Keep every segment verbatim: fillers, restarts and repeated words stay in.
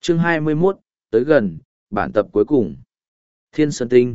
Chương hai mươi mốt, tới gần, bản tập cuối cùng. Thiên Sơn Tinh.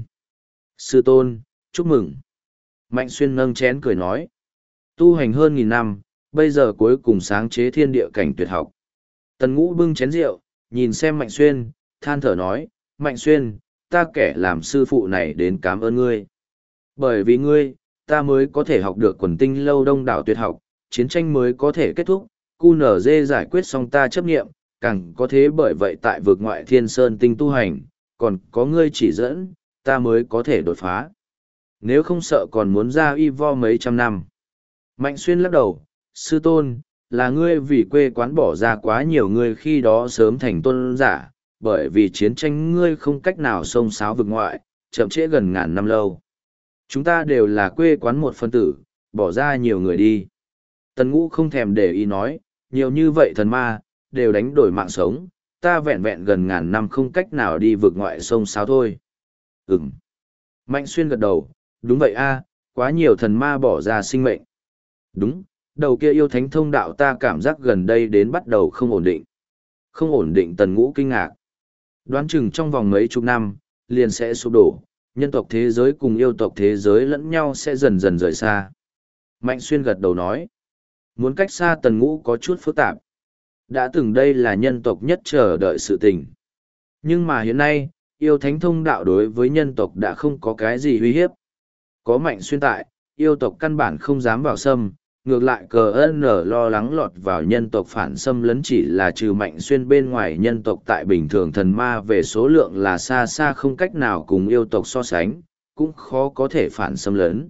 Sư tôn, chúc mừng. Mạnh Xuyên nâng chén cười nói. Tu hành hơn nghìn năm, bây giờ cuối cùng sáng chế thiên địa cảnh tuyệt học. Tần Ngũ bưng chén rượu, nhìn xem Mạnh Xuyên, than thở nói, Mạnh Xuyên, ta kẻ làm sư phụ này đến cảm ơn ngươi. Bởi vì ngươi, ta mới có thể học được quần tinh lâu đông đảo tuyệt học, chiến tranh mới có thể kết thúc, cu nở dê giải quyết xong ta chấp nghiệm, càng có thế bởi vậy tại vực ngoại Thiên Sơn Tinh tu hành, còn có ngươi chỉ dẫn, ta mới có thể đột phá. Nếu không sợ còn muốn ra y vo mấy trăm năm. Mạnh Xuyên lắc đầu, sư tôn, là ngươi vì quê quán bỏ ra quá nhiều ngươi khi đó sớm thành tôn giả, bởi vì chiến tranh ngươi không cách nào xông xáo vực ngoại, chậm trễ gần ngàn năm lâu. Chúng ta đều là quê quán một phân tử, bỏ ra nhiều người đi. Tần Ngũ không thèm để ý nói, nhiều như vậy thần ma, đều đánh đổi mạng sống, ta vẹn vẹn gần ngàn năm không cách nào đi vực ngoại sông sao thôi. Ừm. Mạnh Xuyên gật đầu, đúng vậy a, quá nhiều thần ma bỏ ra sinh mệnh. Đúng, đầu kia yêu thánh thông đạo ta cảm giác gần đây đến bắt đầu không ổn định. Không ổn định. Tần Ngũ kinh ngạc. Đoán chừng trong vòng mấy chục năm, liền sẽ sụp đổ, nhân tộc thế giới cùng yêu tộc thế giới lẫn nhau sẽ dần dần rời xa. Mạnh Xuyên gật đầu nói, muốn cách xa Tần Ngũ có chút phức tạp. Đã từng đây là nhân tộc nhất chờ đợi sự tình. Nhưng mà hiện nay, yêu thánh thông đạo đối với nhân tộc đã không có cái gì uy hiếp. Có Mạnh Xuyên tại, yêu tộc căn bản không dám vào xâm, ngược lại cờ ân nở lo lắng lọt vào nhân tộc phản xâm lấn chỉ là trừ Mạnh Xuyên bên ngoài nhân tộc tại bình thường thần ma về số lượng là xa xa không cách nào cùng yêu tộc so sánh, cũng khó có thể phản xâm lấn.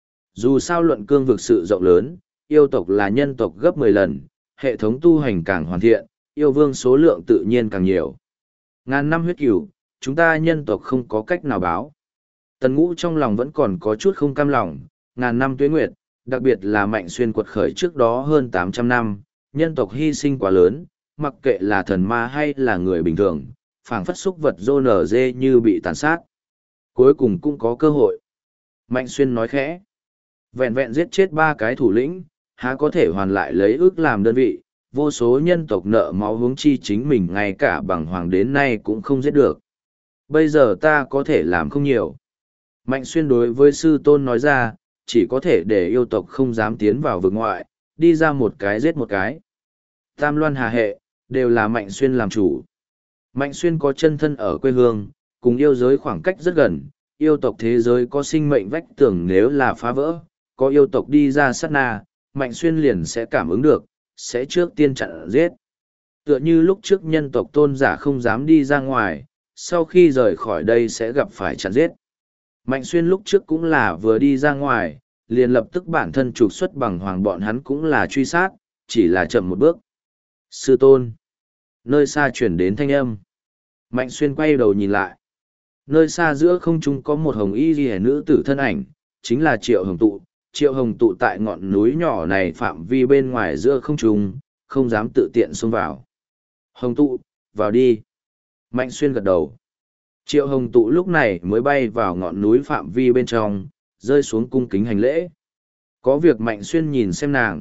Dù sao luận cương vực sự rộng lớn, yêu tộc là nhân tộc gấp mười lần, hệ thống tu hành càng hoàn thiện, yêu vương số lượng tự nhiên càng nhiều. Ngàn năm huyết cửu, chúng ta nhân tộc không có cách nào báo. Tần Ngũ trong lòng vẫn còn có chút không cam lòng, ngàn năm tuế nguyệt, đặc biệt là Mạnh Xuyên quật khởi trước đó hơn tám trăm năm, nhân tộc hy sinh quá lớn, mặc kệ là thần ma hay là người bình thường, phảng phất xúc vật rô nở dê như bị tàn sát. Cuối cùng cũng có cơ hội. Mạnh Xuyên nói khẽ, vẹn vẹn giết chết ba cái thủ lĩnh, há có thể hoàn lại lấy ước làm đơn vị, vô số nhân tộc nợ máu hướng chi chính mình ngay cả bằng hoàng đến nay cũng không giết được. Bây giờ ta có thể làm không nhiều. Mạnh Xuyên đối với sư tôn nói ra, chỉ có thể để yêu tộc không dám tiến vào vực ngoại, đi ra một cái giết một cái. Tam Loan Hà Hệ, đều là Mạnh Xuyên làm chủ. Mạnh Xuyên có chân thân ở quê hương, cùng yêu giới khoảng cách rất gần, yêu tộc thế giới có sinh mệnh vách tường nếu là phá vỡ, có yêu tộc đi ra sát na, Mạnh Xuyên liền sẽ cảm ứng được, sẽ trước tiên chặn giết. Tựa như lúc trước nhân tộc tôn giả không dám đi ra ngoài, sau khi rời khỏi đây sẽ gặp phải chặn giết. Mạnh Xuyên lúc trước cũng là vừa đi ra ngoài, liền lập tức bản thân trục xuất bằng hoàng bọn hắn cũng là truy sát, chỉ là chậm một bước. Sư tôn. Nơi xa chuyển đến thanh âm. Mạnh Xuyên quay đầu nhìn lại. Nơi xa giữa không trung có một hồng y ghi nữ tử thân ảnh, chính là Triệu Hồng Tụ. Triệu Hồng Tụ tại ngọn núi nhỏ này phạm vi bên ngoài giữa không trung, không dám tự tiện xông vào. Hồng Tụ, vào đi. Mạnh Xuyên gật đầu. Triệu Hồng Tụ lúc này mới bay vào ngọn núi phạm vi bên trong, rơi xuống cung kính hành lễ. Có việc Mạnh Xuyên nhìn xem nàng.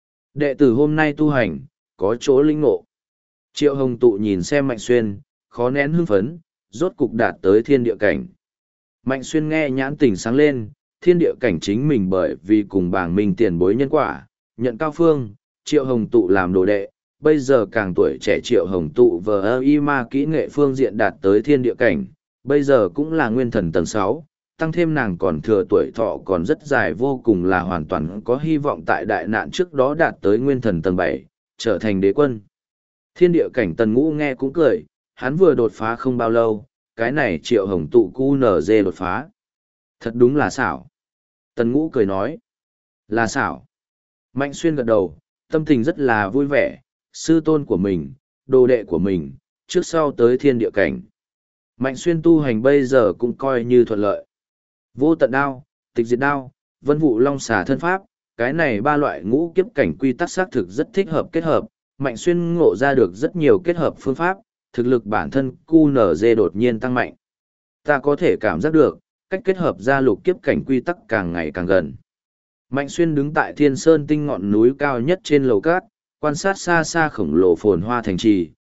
Đệ tử hôm nay tu hành, có chỗ linh ngộ. Triệu Hồng Tụ nhìn xem Mạnh Xuyên, khó nén hưng phấn, rốt cục đạt tới thiên địa cảnh. Mạnh Xuyên nghe nhãn tỉnh sáng lên, thiên địa cảnh chính mình bởi vì cùng bảng mình tiền bối nhân quả, nhận cao phương, Triệu Hồng Tụ làm đồ đệ, bây giờ càng tuổi trẻ Triệu Hồng Tụ vờ ơ y ma kỹ nghệ phương diện đạt tới thiên địa cảnh, bây giờ cũng là nguyên thần tầng sáu, tăng thêm nàng còn thừa tuổi thọ còn rất dài vô cùng là hoàn toàn có hy vọng tại đại nạn trước đó đạt tới nguyên thần tầng bảy, trở thành đế quân. Thiên địa cảnh Tần Ngũ nghe cũng cười, hắn vừa đột phá không bao lâu, cái này Triệu Hồng Tụ cu nở dê đột phá. Thật đúng là xảo. Tần Ngũ cười nói, là xảo. Mạnh Xuyên gật đầu, tâm tình rất là vui vẻ, sư tôn của mình, đồ đệ của mình, trước sau tới thiên địa cảnh. Mạnh Xuyên tu hành bây giờ cũng coi như thuận lợi. Vô tận đao, tịch diệt đao, vân vụ long xà thân pháp, cái này ba loại ngũ kiếp cảnh quy tắc xác thực rất thích hợp kết hợp. Mạnh Xuyên ngộ ra được rất nhiều kết hợp phương pháp, thực lực bản thân cu nở dê đột nhiên tăng mạnh. Ta có thể cảm giác được, cách kết hợp ra lục kiếp cảnh quy tắc càng ngày càng gần. Mạnh Xuyên đứng tại Thiên Sơn Tinh ngọn núi cao nhất trên lầu cát, quan sát xa xa khổng lồ phồn hoa thành trì,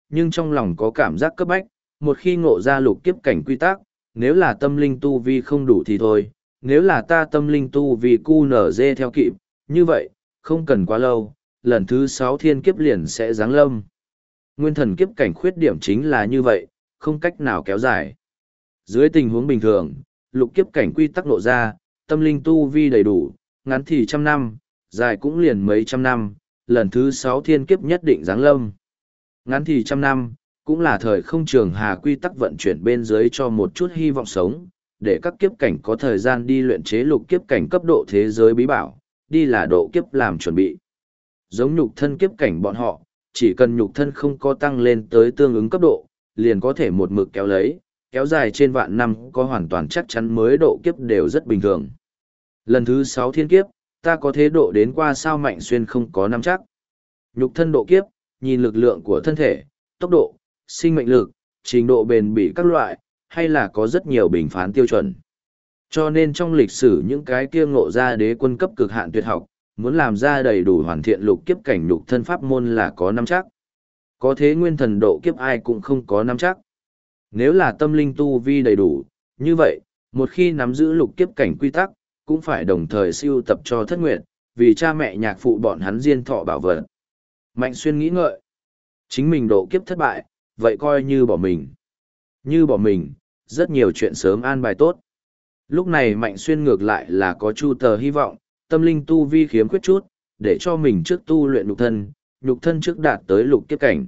nhưng trong lòng có cảm giác cấp bách, một khi ngộ ra lục kiếp cảnh quy tắc, nếu là tâm linh tu vi không đủ thì thôi, nếu là ta tâm linh tu vi cu nở dê theo kịp, như vậy, không cần quá lâu, lần thứ sáu thiên kiếp liền sẽ giáng lâm. Nguyên thần kiếp cảnh khuyết điểm chính là như vậy, không cách nào kéo dài. Dưới tình huống bình thường, lục kiếp cảnh quy tắc nộ ra, tâm linh tu vi đầy đủ, ngắn thì trăm năm, dài cũng liền mấy trăm năm, lần thứ sáu thiên kiếp nhất định giáng lâm. Ngắn thì trăm năm, cũng là thời không trường hà quy tắc vận chuyển bên dưới cho một chút hy vọng sống, để các kiếp cảnh có thời gian đi luyện chế lục kiếp cảnh cấp độ thế giới bí bảo, đi là độ kiếp làm chuẩn bị. Giống nhục thân kiếp cảnh bọn họ, chỉ cần nhục thân không có tăng lên tới tương ứng cấp độ, liền có thể một mực kéo lấy, kéo dài trên vạn năm có hoàn toàn chắc chắn mới độ kiếp đều rất bình thường. Lần thứ sáu thiên kiếp, ta có thế độ đến qua sao Mạnh Xuyên không có nắm chắc. Nhục thân độ kiếp, nhìn lực lượng của thân thể, tốc độ, sinh mệnh lực, trình độ bền bỉ các loại, hay là có rất nhiều bình phán tiêu chuẩn. Cho nên trong lịch sử những cái kia ngộ ra đế quân cấp cực hạn tuyệt học, muốn làm ra đầy đủ hoàn thiện lục kiếp cảnh nhục thân pháp môn là có nắm chắc. Có thế nguyên thần độ kiếp ai cũng không có nắm chắc. Nếu là tâm linh tu vi đầy đủ, như vậy, một khi nắm giữ lục kiếp cảnh quy tắc, cũng phải đồng thời siêu tập cho thất nguyện, vì cha mẹ nhạc phụ bọn hắn diên thọ bảo vật. Mạnh Xuyên nghĩ ngợi. Chính mình độ kiếp thất bại, vậy coi như bỏ mình. Như bỏ mình, rất nhiều chuyện sớm an bài tốt. Lúc này Mạnh Xuyên ngược lại là có chu tờ hy vọng, tâm linh tu vi khiếm khuyết chút, để cho mình trước tu luyện nhục thân, nhục thân trước đạt tới lục kiếp cảnh.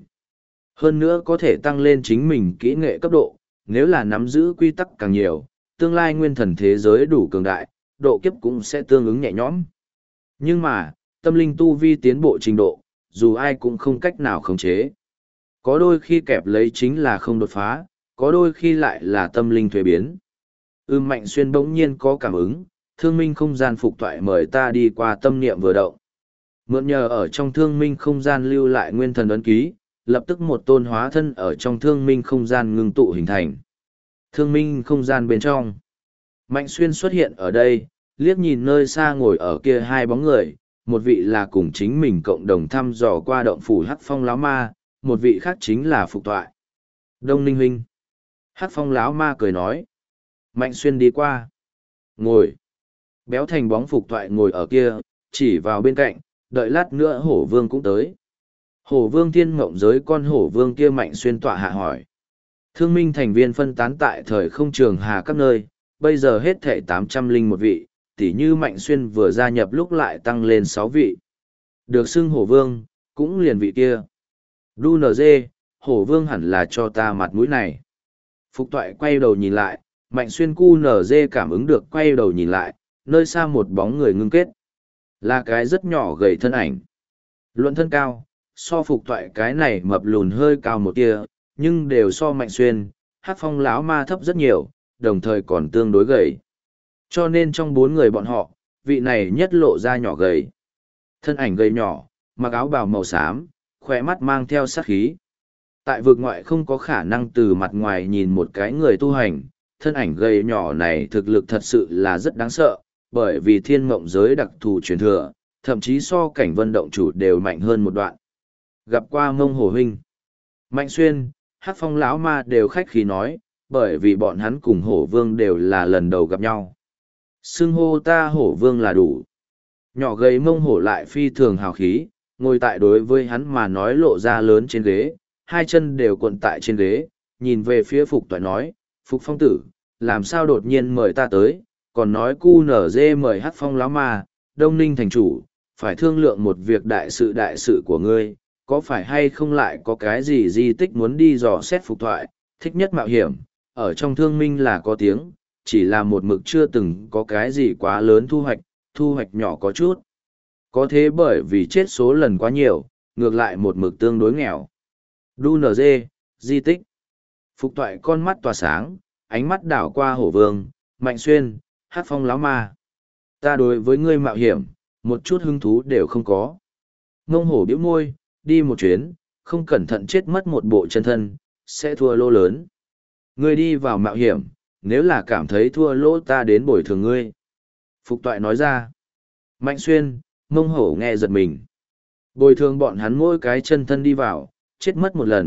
Hơn nữa có thể tăng lên chính mình kỹ nghệ cấp độ, nếu là nắm giữ quy tắc càng nhiều, tương lai nguyên thần thế giới đủ cường đại, độ kiếp cũng sẽ tương ứng nhẹ nhõm. Nhưng mà, tâm linh tu vi tiến bộ trình độ, dù ai cũng không cách nào khống chế. Có đôi khi kẹp lấy chính là không đột phá, có đôi khi lại là tâm linh thuế biến. Ưm Mạnh Xuyên bỗng nhiên có cảm ứng, thương minh không gian phục toại mời ta đi qua tâm niệm vừa động. Mượn nhờ ở trong thương minh không gian lưu lại nguyên thần ấn ký, lập tức một tôn hóa thân ở trong thương minh không gian ngưng tụ hình thành. Thương minh không gian bên trong. Mạnh Xuyên xuất hiện ở đây, liếc nhìn nơi xa ngồi ở kia hai bóng người, một vị là cùng chính mình cộng đồng thăm dò qua động phủ Hắc Phong lão ma, một vị khác chính là Phục Toại. Đông Ninh huynh. Hắc Phong lão ma cười nói. Mạnh Xuyên đi qua. Ngồi. Béo thành bóng Phục Toại ngồi ở kia, chỉ vào bên cạnh, đợi lát nữa Hổ Vương cũng tới. Hổ Vương thiên mộng giới con Hổ Vương kia Mạnh Xuyên tọa hạ hỏi. Thương minh thành viên phân tán tại thời không trường hà các nơi, bây giờ hết thảy tám trăm linh một vị, tỉ như Mạnh Xuyên vừa gia nhập lúc lại tăng lên sáu vị. Được xưng Hổ Vương, cũng liền vị kia. Đu nờ dê, Hổ Vương hẳn là cho ta mặt mũi này. Phục Toại quay đầu nhìn lại, Mạnh Xuyên cu nở dê cảm ứng được quay đầu nhìn lại, nơi xa một bóng người ngưng kết. Là cái rất nhỏ gầy thân ảnh. Luận thân cao, so Phục Toại cái này mập lùn hơi cao một tia, nhưng đều so Mạnh Xuyên, Hắc Phong lão ma thấp rất nhiều, đồng thời còn tương đối gầy. Cho nên trong bốn người bọn họ, vị này nhất lộ ra nhỏ gầy. Thân ảnh gầy nhỏ, mặc áo bào màu xám, khỏe mắt mang theo sát khí. Tại vực ngoại không có khả năng từ mặt ngoài nhìn một cái người tu hành, thân ảnh gầy nhỏ này thực lực thật sự là rất đáng sợ, bởi vì thiên mộng giới đặc thù truyền thừa, thậm chí so cảnh vân động chủ đều mạnh hơn một đoạn. Gặp qua Mông Hổ huynh, Mạnh Xuyên, Hắc Phong lão ma đều khách khí nói, bởi vì bọn hắn cùng Hổ Vương đều là lần đầu gặp nhau. Xưng hô ta Hổ Vương là đủ. Nhỏ gầy Mông Hổ lại phi thường hào khí, ngồi tại đối với hắn mà nói lộ ra lớn trên ghế, hai chân đều cuộn tại trên ghế, nhìn về phía Phục Toại nói, Phục Phong tử, làm sao đột nhiên mời ta tới, còn nói cu nở dê mời Hắc Phong lão ma, Đông Ninh thành chủ, phải thương lượng một việc đại sự đại sự của ngươi, có phải hay không lại có cái gì di tích muốn đi dò xét Phục Toại, thích nhất mạo hiểm, ở trong thương minh là có tiếng, chỉ là một mực chưa từng có cái gì quá lớn thu hoạch, thu hoạch nhỏ có chút. Có thế bởi vì chết số lần quá nhiều, ngược lại một mực tương đối nghèo. Đu nở dê, di tích. Phục Toại con mắt tỏa sáng, ánh mắt đảo qua Hổ Vương, Mạnh Xuyên, Hắc Phong lão ma. Ta đối với ngươi mạo hiểm, một chút hứng thú đều không có. Mông Hổ bĩu môi, đi một chuyến, không cẩn thận chết mất một bộ chân thân, sẽ thua lỗ lớn. Ngươi đi vào mạo hiểm, nếu là cảm thấy thua lỗ ta đến bồi thường ngươi. Phục Toại nói ra. Mạnh Xuyên, Mông Hổ nghe giật mình. Bồi thường bọn hắn mỗi cái chân thân đi vào, chết mất một lần,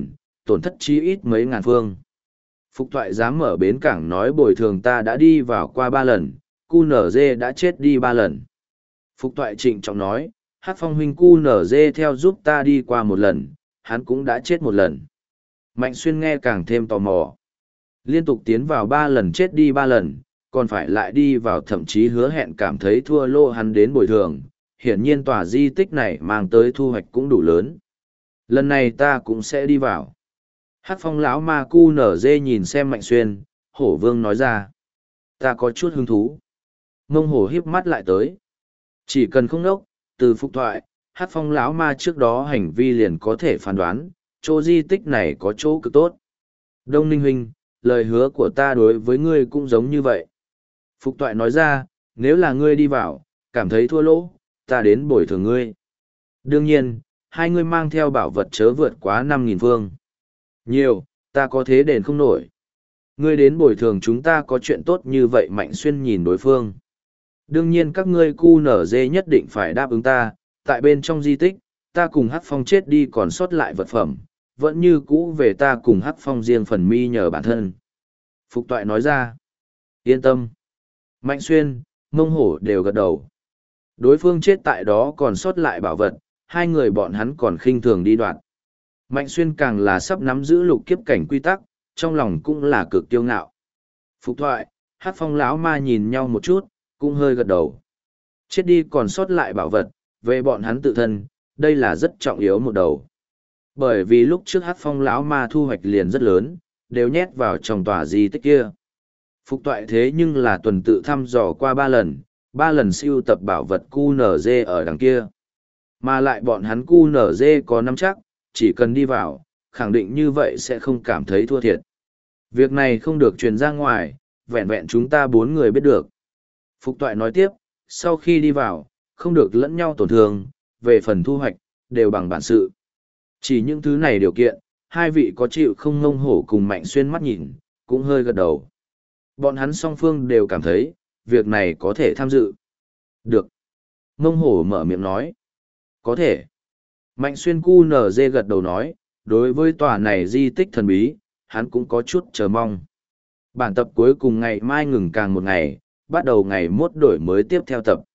tổn thất chí ít mấy ngàn phương. Phục thoại dám mở bến cảng nói bồi thường ta đã đi vào qua ba lần, cu nở dê đã chết đi ba lần. Phục thoại trịnh trọng nói, hát phong huynh cu nở dê theo giúp ta đi qua một lần, hắn cũng đã chết một lần. Mạnh xuyên nghe càng thêm tò mò. Liên tục tiến vào ba lần chết đi ba lần, còn phải lại đi vào thậm chí hứa hẹn cảm thấy thua lô hắn đến bồi thường. Hiển nhiên tòa di tích này mang tới thu hoạch cũng đủ lớn. Lần này ta cũng sẽ đi vào. Hát phong lão ma cu nở dê nhìn xem Mạnh xuyên, hổ vương nói ra. Ta có chút hứng thú. Mông hổ híp mắt lại tới. Chỉ cần không nốc, từ phục thoại, hát phong lão ma trước đó hành vi liền có thể phán đoán, chỗ di tích này có chỗ cực tốt. Đông Ninh huynh, lời hứa của ta đối với ngươi cũng giống như vậy. Phục thoại nói ra, nếu là ngươi đi vào, cảm thấy thua lỗ, ta đến bồi thường ngươi. Đương nhiên, hai ngươi mang theo bảo vật chớ vượt quá năm nghìn phương. Nhiều, ta có thế đền không nổi. Ngươi đến bồi thường chúng ta có chuyện tốt như vậy. Mạnh xuyên nhìn đối phương. Đương nhiên các ngươi cu nở dê nhất định phải đáp ứng ta, tại bên trong di tích, ta cùng Hắc Phong chết đi còn sót lại vật phẩm, vẫn như cũ về ta cùng Hắc Phong riêng phần mi nhờ bản thân. Phục toại nói ra, yên tâm. Mạnh xuyên, mông hổ đều gật đầu. Đối phương chết tại đó còn sót lại bảo vật, hai người bọn hắn còn khinh thường đi đoạn. Mạnh xuyên càng là sắp nắm giữ lục kiếp cảnh quy tắc, trong lòng cũng là cực tiêu ngạo. Phục thoại, Hát Phong lão ma nhìn nhau một chút, cũng hơi gật đầu. Chết đi còn sót lại bảo vật, về bọn hắn tự thân, đây là rất trọng yếu một đầu. Bởi vì lúc trước Hát Phong lão ma thu hoạch liền rất lớn, đều nhét vào trong tòa di tích kia. Phục toại thế nhưng là tuần tự thăm dò qua ba lần, ba lần siêu tập bảo vật cu nở dê ở đằng kia. Mà lại bọn hắn cu nở dê có nắm chắc, chỉ cần đi vào, khẳng định như vậy sẽ không cảm thấy thua thiệt. Việc này không được truyền ra ngoài, vẹn vẹn chúng ta bốn người biết được. Phục toại nói tiếp, sau khi đi vào, không được lẫn nhau tổn thương, về phần thu hoạch, đều bằng bản sự. Chỉ những thứ này điều kiện, hai vị có chịu không ngông hổ cùng Mạnh xuyên mắt nhìn, cũng hơi gật đầu. Bọn hắn song phương đều cảm thấy, việc này có thể tham dự. Được. Ngông hổ mở miệng nói. Có thể. Mạnh xuyên cu nở dê gật đầu nói, đối với tòa này di tích thần bí, hắn cũng có chút chờ mong. Bản tập cuối cùng ngày mai ngừng càng một ngày, bắt đầu ngày mốt đổi mới tiếp theo tập.